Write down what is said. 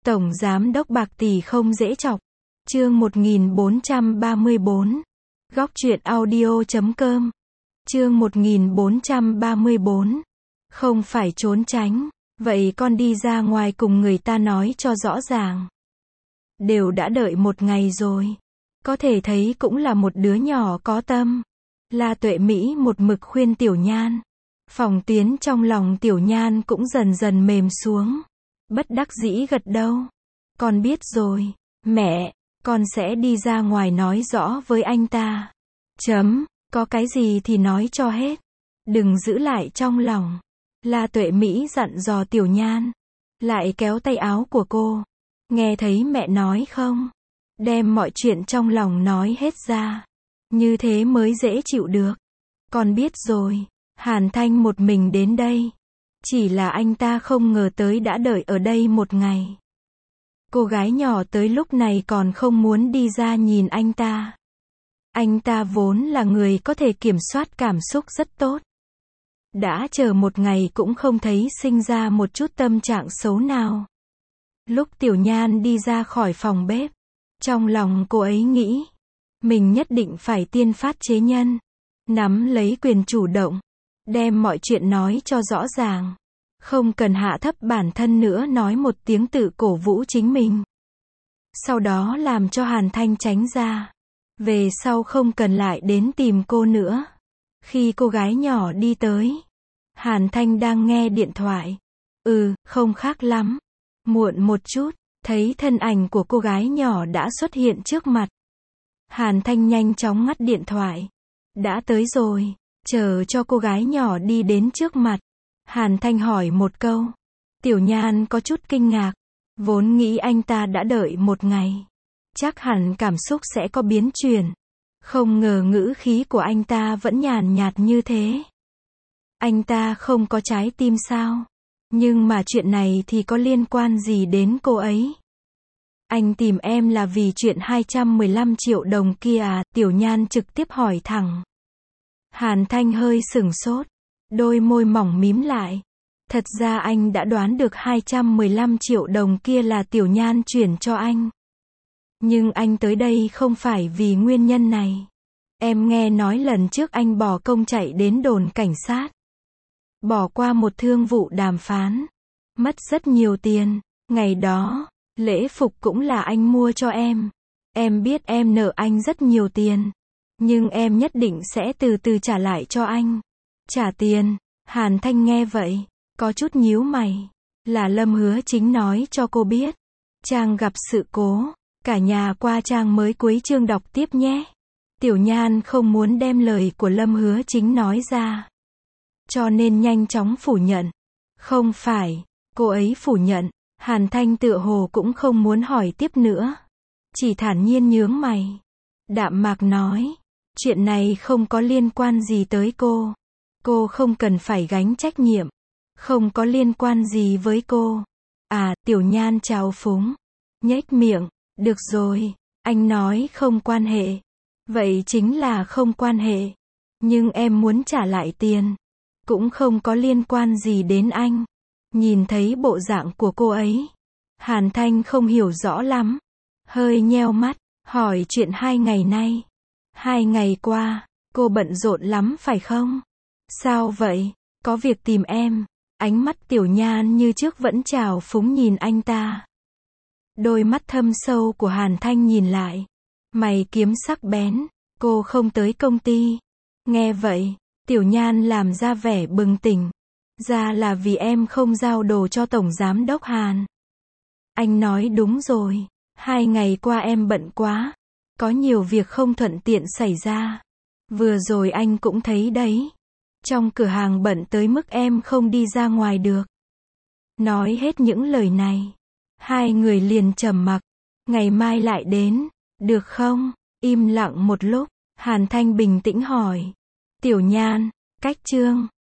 Tổng Giám đốc bạc tỷ không dễ chọc. Chương 1434. Góc truyện audio.com. Chương 1434. Không phải trốn tránh. Vậy con đi ra ngoài cùng người ta nói cho rõ ràng. Đều đã đợi một ngày rồi. Có thể thấy cũng là một đứa nhỏ có tâm. La Tuệ Mỹ một mực khuyên Tiểu Nhan. Phòng Tuyến trong lòng Tiểu Nhan cũng dần dần mềm xuống. Bất đắc dĩ gật đầu. Con biết rồi, mẹ, con sẽ đi ra ngoài nói rõ với anh ta. Có cái gì thì nói cho hết. Đừng giữ lại trong lòng. La Tuệ Mỹ dặn dò Tiểu Nhan. Lại kéo tay áo của cô. Nghe thấy mẹ nói không? Đem mọi chuyện trong lòng nói hết ra. Như thế mới dễ chịu được. Con biết rồi. Hàn Thanh một mình đến đây. Chỉ là anh ta không ngờ tới đã đợi ở đây một ngày. Cô gái nhỏ tới lúc này còn không muốn đi ra nhìn anh ta. Anh ta vốn là người có thể kiểm soát cảm xúc rất tốt. Đã chờ một ngày cũng không thấy sinh ra một chút tâm trạng xấu nào. Lúc Tiểu Nhan đi ra khỏi phòng bếp, trong lòng cô ấy nghĩ, mình nhất định phải tiên phát chế nhân, nắm lấy quyền chủ động, đem mọi chuyện nói cho rõ ràng. Không cần hạ thấp bản thân nữa, nói một tiếng tự cổ vũ chính mình. Sau đó làm cho Hàn Thanh tránh ra. Về sau không cần lại đến tìm cô nữa. Khi cô gái nhỏ đi tới, Hàn Thanh đang nghe điện thoại. Không khác lắm. Muộn một chút, thấy thân ảnh của cô gái nhỏ đã xuất hiện trước mặt. Hàn Thanh nhanh chóng ngắt điện thoại. Đã tới rồi, chờ cho cô gái nhỏ đi đến trước mặt. Hàn Thanh hỏi một câu. Tiểu Nhan có chút kinh ngạc. Vốn nghĩ anh ta đã đợi một ngày. Chắc hẳn cảm xúc sẽ có biến chuyển. Không ngờ ngữ khí của anh ta vẫn nhàn nhạt như thế. Anh ta không có trái tim sao? Nhưng mà chuyện này thì có liên quan gì đến cô ấy? Anh tìm em là vì chuyện 215 triệu đồng kia à? Tiểu Nhan trực tiếp hỏi thẳng. Hàn Thanh hơi sửng sốt. Đôi môi mỏng mím lại. Thật ra anh đã đoán được 215 triệu đồng kia là Tiểu Nhan chuyển cho anh. Nhưng anh tới đây không phải vì nguyên nhân này. Em nghe nói lần trước anh bỏ công chạy đến đồn cảnh sát. Bỏ qua một thương vụ đàm phán. Mất rất nhiều tiền. Ngày đó, lễ phục cũng là anh mua cho em. Em biết em nợ anh rất nhiều tiền. Nhưng em nhất định sẽ từ từ trả lại cho anh. Trả tiền. Hàn Thanh nghe vậy, có chút nhíu mày. Là Lâm Hứa Chính nói cho cô biết. Trang gặp sự cố. Cả nhà qua trang mới cuối chương đọc tiếp nhé. Tiểu Nhan không muốn đem lời của Lâm Hứa Chính nói ra. Cho nên nhanh chóng phủ nhận. Không phải, cô ấy phủ nhận. Hàn Thanh tựa hồ cũng không muốn hỏi tiếp nữa. Chỉ thản nhiên nhướng mày. Đạm mạc nói. Chuyện này không có liên quan gì tới cô. Cô không cần phải gánh trách nhiệm. Không có liên quan gì với cô. À, Tiểu Nhan trào phúng. Nhếch miệng. Được rồi, anh nói không quan hệ. Vậy chính là không quan hệ. Nhưng em muốn trả lại tiền. Cũng không có liên quan gì đến anh. Nhìn thấy bộ dạng của cô ấy. Hàn Thanh không hiểu rõ lắm. Hơi nheo mắt, hỏi chuyện 2 ngày nay. 2 ngày qua, cô bận rộn lắm phải không? Sao vậy? Có việc tìm em. Ánh mắt Tiểu Nhan như trước vẫn trào phúng nhìn anh ta. Đôi mắt thâm sâu của Hàn Thanh nhìn lại. Mày kiếm sắc bén. Cô không tới công ty. Nghe vậy, Tiểu Nhan làm ra vẻ bừng tỉnh. Ra là vì em không giao đồ cho Tổng Giám đốc Hàn. Anh nói đúng rồi. 2 ngày qua em bận quá. Có nhiều việc không thuận tiện xảy ra. Vừa rồi anh cũng thấy đấy. Trong cửa hàng bận tới mức em không đi ra ngoài được. Nói hết những lời này. 2 người liền trầm mặc. Ngày mai lại đến. Được không? Im lặng một lúc. Hàn Thanh bình tĩnh hỏi. Tiểu Nhan, cách chương.